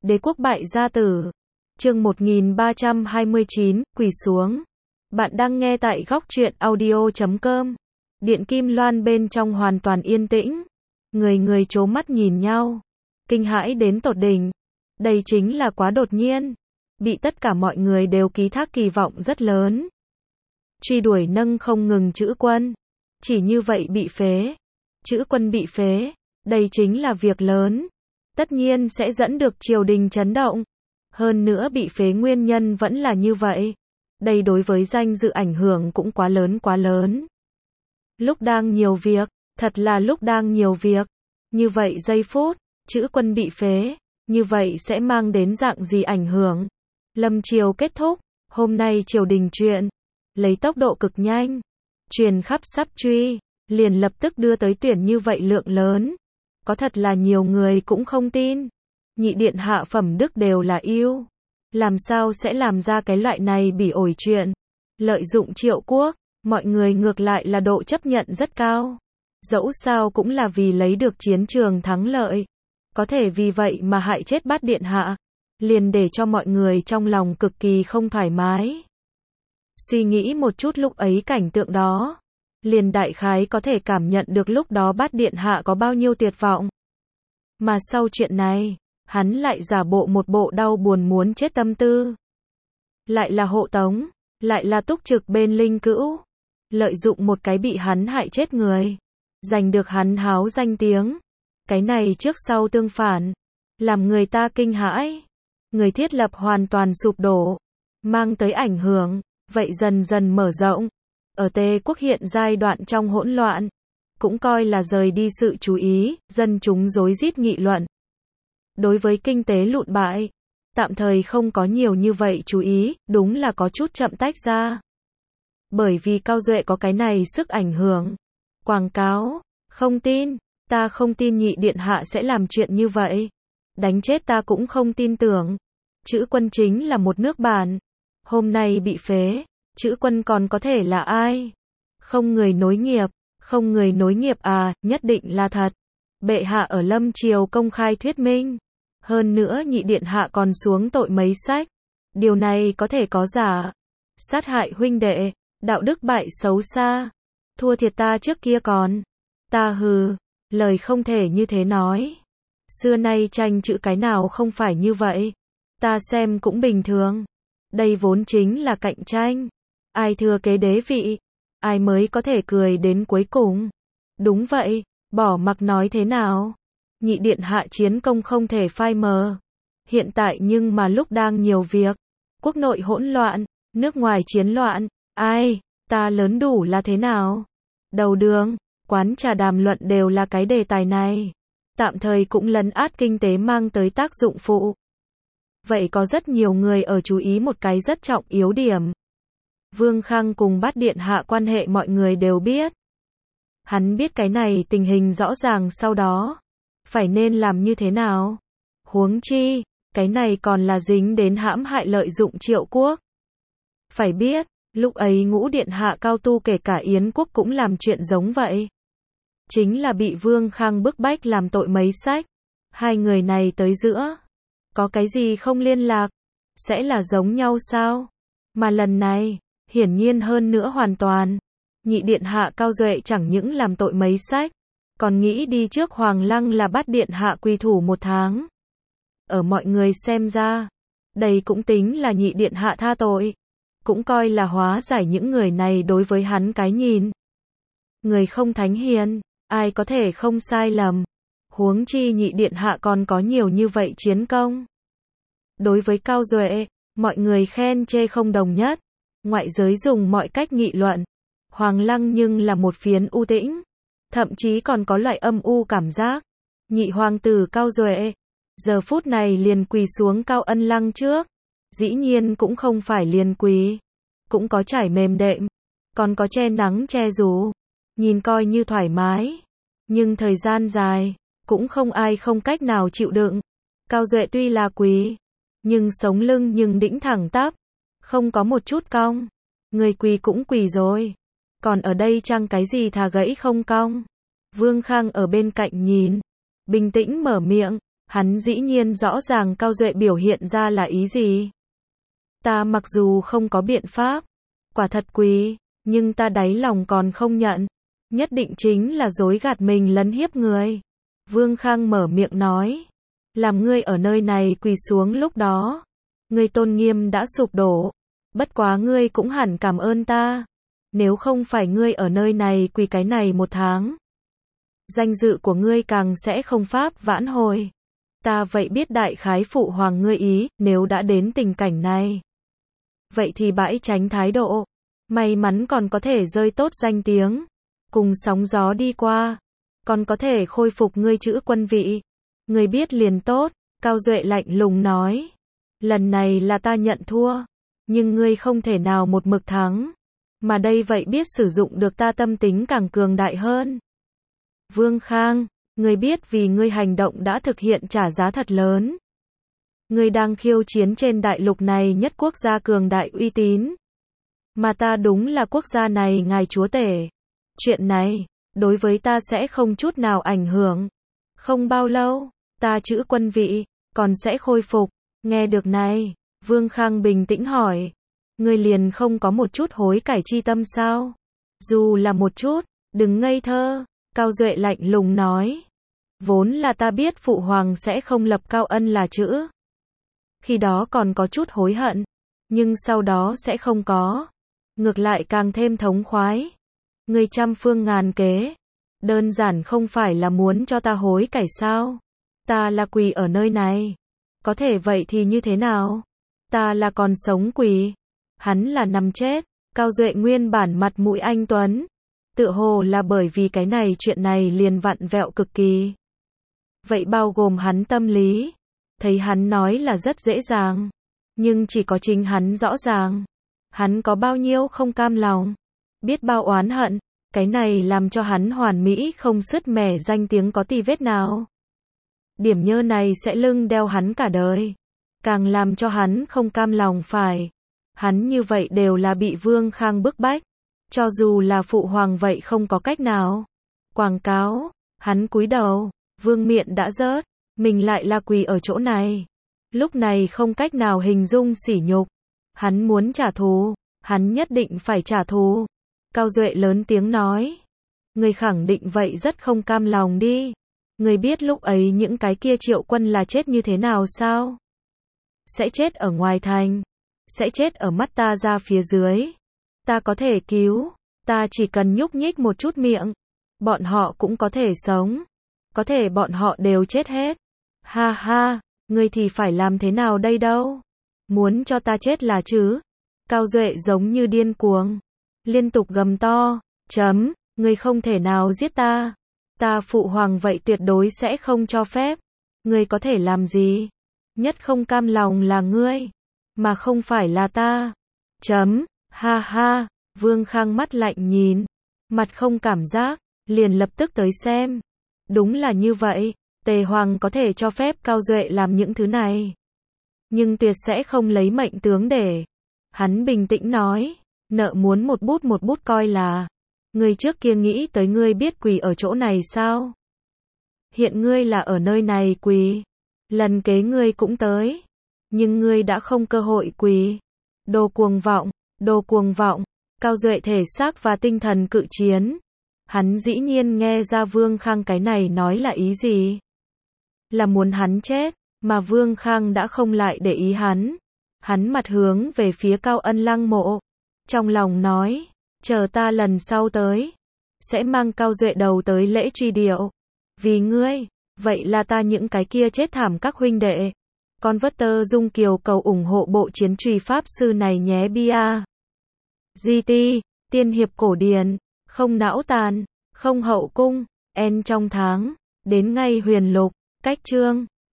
Đế quốc bại gia tử. Chương 1329, quỳ xuống. Bạn đang nghe tại góc truyện audio.com. Điện Kim Loan bên trong hoàn toàn yên tĩnh. Người người trố mắt nhìn nhau. Kinh hãi đến tột đỉnh. Đây chính là quá đột nhiên. Bị tất cả mọi người đều ký thác kỳ vọng rất lớn. Truy đuổi nâng không ngừng chữ quân. Chỉ như vậy bị phế. Chữ quân bị phế. Đây chính là việc lớn. Tất nhiên sẽ dẫn được triều đình chấn động. Hơn nữa bị phế nguyên nhân vẫn là như vậy. Đây đối với danh dự ảnh hưởng cũng quá lớn quá lớn. Lúc đang nhiều việc, thật là lúc đang nhiều việc. Như vậy giây phút, chữ quân bị phế, như vậy sẽ mang đến dạng gì ảnh hưởng? Lâm triều kết thúc, hôm nay triều đình chuyện, lấy tốc độ cực nhanh, truyền khắp sắp truy, liền lập tức đưa tới tuyển như vậy lượng lớn. Có thật là nhiều người cũng không tin. Nhị điện hạ phẩm đức đều là yêu. Làm sao sẽ làm ra cái loại này bỉ ổi chuyện? Lợi dụng Triệu quốc, mọi người ngược lại là độ chấp nhận rất cao. Dẫu sao cũng là vì lấy được chiến trường thắng lợi. Có thể vì vậy mà hại chết Bát điện hạ. Liền để cho mọi người trong lòng cực kỳ không thoải mái. Suy nghĩ một chút lúc ấy cảnh tượng đó. Liền đại khái có thể cảm nhận được lúc đó Bát điện hạ có bao nhiêu tuyệt vọng. Mà sau chuyện này, hắn lại giả bộ một bộ đau buồn muốn chết tâm tư. Lại là hộ tống, lại là túc trực bên linh cữu. Lợi dụng một cái bị hắn hại chết người. Giành được hắn háo danh tiếng. Cái này trước sau tương phản. Làm người ta kinh hãi. Người thiết lập hoàn toàn sụp đổ. Mang tới ảnh hưởng, vậy dần dần mở rộng. Ở Tề quốc hiện giai đoạn trong hỗn loạn. Cũng coi là rời đi sự chú ý, dân chúng rối rít nghị luận. Đối với kinh tế lụn bại, tạm thời không có nhiều như vậy chú ý, đúng là có chút chậm tách ra. Bởi vì Cao Duệ có cái này sức ảnh hưởng. Quảng cáo, không tin, ta không tin nhị điện hạ sẽ làm chuyện như vậy. Đánh chết ta cũng không tin tưởng. Chữ quân chính là một nước bản. Hôm nay bị phế, chữ quân còn có thể là ai? Không người nối nghiệp, không người nối nghiệp à, nhất định là thật. Bệ hạ ở Lâm triều công khai thuyết minh. Hơn nữa nhị điện hạ còn xuống tội mấy sách. Điều này có thể có giả. Sát hại huynh đệ, đạo đức bại xấu xa. Thua thiệt ta trước kia còn. Ta hừ, lời không thể như thế nói. Xưa nay tranh chữ cái nào không phải như vậy. Ta xem cũng bình thường. Đây vốn chính là cạnh tranh. Ai thừa kế đế vị, ai mới có thể cười đến cuối cùng. Đúng vậy, bỏ mặc nói thế nào. Nhị điện hạ chiến công không thể phai mờ. Hiện tại nhưng mà lúc đang nhiều việc. Quốc nội hỗn loạn, nước ngoài chiến loạn. Ai, ta lớn đủ là thế nào? Đầu đường, quán trà đàm luận đều là cái đề tài này. Tạm thời cũng lấn át kinh tế mang tới tác dụng phụ. Vậy có rất nhiều người ở chú ý một cái rất trọng yếu điểm. Vương Khang cùng Bát điện hạ quan hệ mọi người đều biết. Hắn biết cái này tình hình rõ ràng sau đó. Phải nên làm như thế nào? Huống chi, cái này còn là dính đến hãm hại lợi dụng Triệu quốc. Phải biết, lúc ấy Ngũ điện hạ Cao Tu kể cả Yến quốc cũng làm chuyện giống vậy. Chính là bị Vương Khang bức bách làm tội mấy sách. Hai người này tới giữa. Có cái gì không liên lạc? Sẽ là giống nhau sao? Mà lần này, hiển nhiên hơn nữa hoàn toàn. Nhị điện hạ Cao Duệ chẳng những làm tội mấy sách. Còn nghĩ đi trước Hoàng Lăng là bắt điện hạ quy thủ 1 tháng. Ở mọi người xem ra, đây cũng tính là nhị điện hạ tha tội. Cũng coi là hóa giải những người này đối với hắn cái nhìn. Người không thánh hiền, ai có thể không sai lầm. Huống chi nhị điện hạ còn có nhiều như vậy chiến công. Đối với Cao Duệ, mọi người khen chê không đồng nhất. Ngoại giới dùng mọi cách nghị luận. Hoàng Lăng nhưng là một phiến u tĩnh. Thậm chí còn có loại âm u cảm giác. Nhị hoàng tử Cao Duệ, giờ phút này liền quỳ xuống Cao Ân Lăng trước. Dĩ nhiên cũng không phải liền quỳ. Cũng có trải mềm đệm. Còn có che nắng che dù. Nhìn coi như thoải mái. Nhưng thời gian dài, cũng không ai không cách nào chịu đựng. Cao Duệ tuy là quỳ, nhưng sống lưng nhưng đĩnh thẳng tắp. Không có một chút cong. Người quỳ cũng quỳ rồi. Còn ở đây chăng cái gì thà gãy không cong. Vương Khang ở bên cạnh nhìn. Bình tĩnh mở miệng. Hắn dĩ nhiên rõ ràng Cao Duệ biểu hiện ra là ý gì. Ta mặc dù không có biện pháp, quả thật quỳ, nhưng ta đáy lòng còn không nhận. Nhất định chính là dối gạt mình lấn hiếp người. Vương Khang mở miệng nói. Làm ngươi ở nơi này quỳ xuống lúc đó. Ngươi tôn nghiêm đã sụp đổ. Bất quá ngươi cũng hẳn cảm ơn ta. Nếu không phải ngươi ở nơi này quỳ cái này 1 tháng. Danh dự của ngươi càng sẽ không pháp vãn hồi. Ta vậy biết đại khái phụ hoàng ngươi ý, nếu đã đến tình cảnh này. Vậy thì bãi tránh thái độ. May mắn còn có thể rơi tốt danh tiếng. Cùng sóng gió đi qua. Còn có thể khôi phục ngươi chữ quân vị. Ngươi biết liền tốt. Cao Duệ lạnh lùng nói. Lần này là ta nhận thua. Nhưng ngươi không thể nào một mực thắng. Mà đây vậy biết sử dụng được ta tâm tính càng cường đại hơn. Vương Khang, ngươi biết vì ngươi hành động đã thực hiện trả giá thật lớn. Ngươi đang khiêu chiến trên đại lục này nhất quốc gia cường đại uy tín. Mà ta đúng là quốc gia này ngài chúa tể. Chuyện này, đối với ta sẽ không chút nào ảnh hưởng. Không bao lâu, ta chữ quân vị, còn sẽ khôi phục. Nghe được này, Vương Khang bình tĩnh hỏi. Ngươi liền không có một chút hối cải chi tâm sao? Dù là một chút, đừng ngây thơ. Cao Duệ lạnh lùng nói. Vốn là ta biết phụ hoàng sẽ không lập Cao Ân là chữ. Khi đó còn có chút hối hận. Nhưng sau đó sẽ không có. Ngược lại càng thêm thống khoái. Ngươi trăm phương ngàn kế. Đơn giản không phải là muốn cho ta hối cải sao? Ta là quỳ ở nơi này. Có thể vậy thì như thế nào? Ta là còn sống quỳ. Hắn là nằm chết. Cao Duệ nguyên bản mặt mũi anh tuấn. Tựa hồ là bởi vì cái này chuyện này liền vặn vẹo cực kỳ. Vậy bao gồm hắn tâm lý. Thấy hắn nói là rất dễ dàng. Nhưng chỉ có chính hắn rõ ràng. Hắn có bao nhiêu không cam lòng. Biết bao oán hận. Cái này làm cho hắn hoàn mỹ không sứt mẻ danh tiếng có tì vết nào. Điểm nhơ này sẽ lưng đeo hắn cả đời. Càng làm cho hắn không cam lòng phải. Hắn như vậy đều là bị Vương Khang bức bách. Cho dù là phụ hoàng vậy không có cách nào. Quảng cáo, hắn cúi đầu, vương miện đã rớt, mình lại là quỳ ở chỗ này. Lúc này không cách nào hình dung sỉ nhục. Hắn muốn trả thù, hắn nhất định phải trả thù. Cao Duệ lớn tiếng nói. Người khẳng định vậy rất không cam lòng đi. Người biết lúc ấy những cái kia triệu quân là chết như thế nào sao? Sẽ chết ở ngoài thành. Sẽ chết ở mắt ta ra phía dưới. Ta có thể cứu. Ta chỉ cần nhúc nhích một chút miệng. Bọn họ cũng có thể sống. Có thể bọn họ đều chết hết. Ha ha, ngươi thì phải làm thế nào đây đâu? Muốn cho ta chết là chứ? Cao Duệ giống như điên cuồng. Liên tục gầm to. Chấm, ngươi không thể nào giết ta. Ta phụ hoàng vậy tuyệt đối sẽ không cho phép. Ngươi có thể làm gì? Nhất không cam lòng là ngươi. Mà không phải là ta. Chấm, ha ha, Vương Khang mắt lạnh nhìn. Mặt không cảm giác, liền lập tức tới xem. Đúng là như vậy, Tề Hoàng có thể cho phép Cao Duệ làm những thứ này. Nhưng tuyệt sẽ không lấy mệnh tướng để. Hắn bình tĩnh nói, nợ muốn một bút coi là. Ngươi trước kia nghĩ tới ngươi biết quỳ ở chỗ này sao? Hiện ngươi là ở nơi này quỳ. Lần kế ngươi cũng tới. Nhưng ngươi đã không cơ hội quỳ. Đồ cuồng vọng, đồ cuồng vọng. Cao Duệ thể xác và tinh thần cự chiến. Hắn dĩ nhiên nghe ra Vương Khang cái này nói là ý gì. Là muốn hắn chết, mà Vương Khang đã không lại để ý hắn. Hắn mặt hướng về phía Cao Ân lăng mộ. Trong lòng nói, chờ ta lần sau tới. Sẽ mang Cao Duệ đầu tới lễ truy điệu. Vì ngươi, vậy là ta những cái kia chết thảm các huynh đệ. Con vất tơ Dung Kiều cầu ủng hộ bộ chiến truy pháp sư này nhé bia. GT, tiên hiệp cổ điển, không não tàn, không hậu cung, en trong tháng, đến ngay huyền lục, cách chương.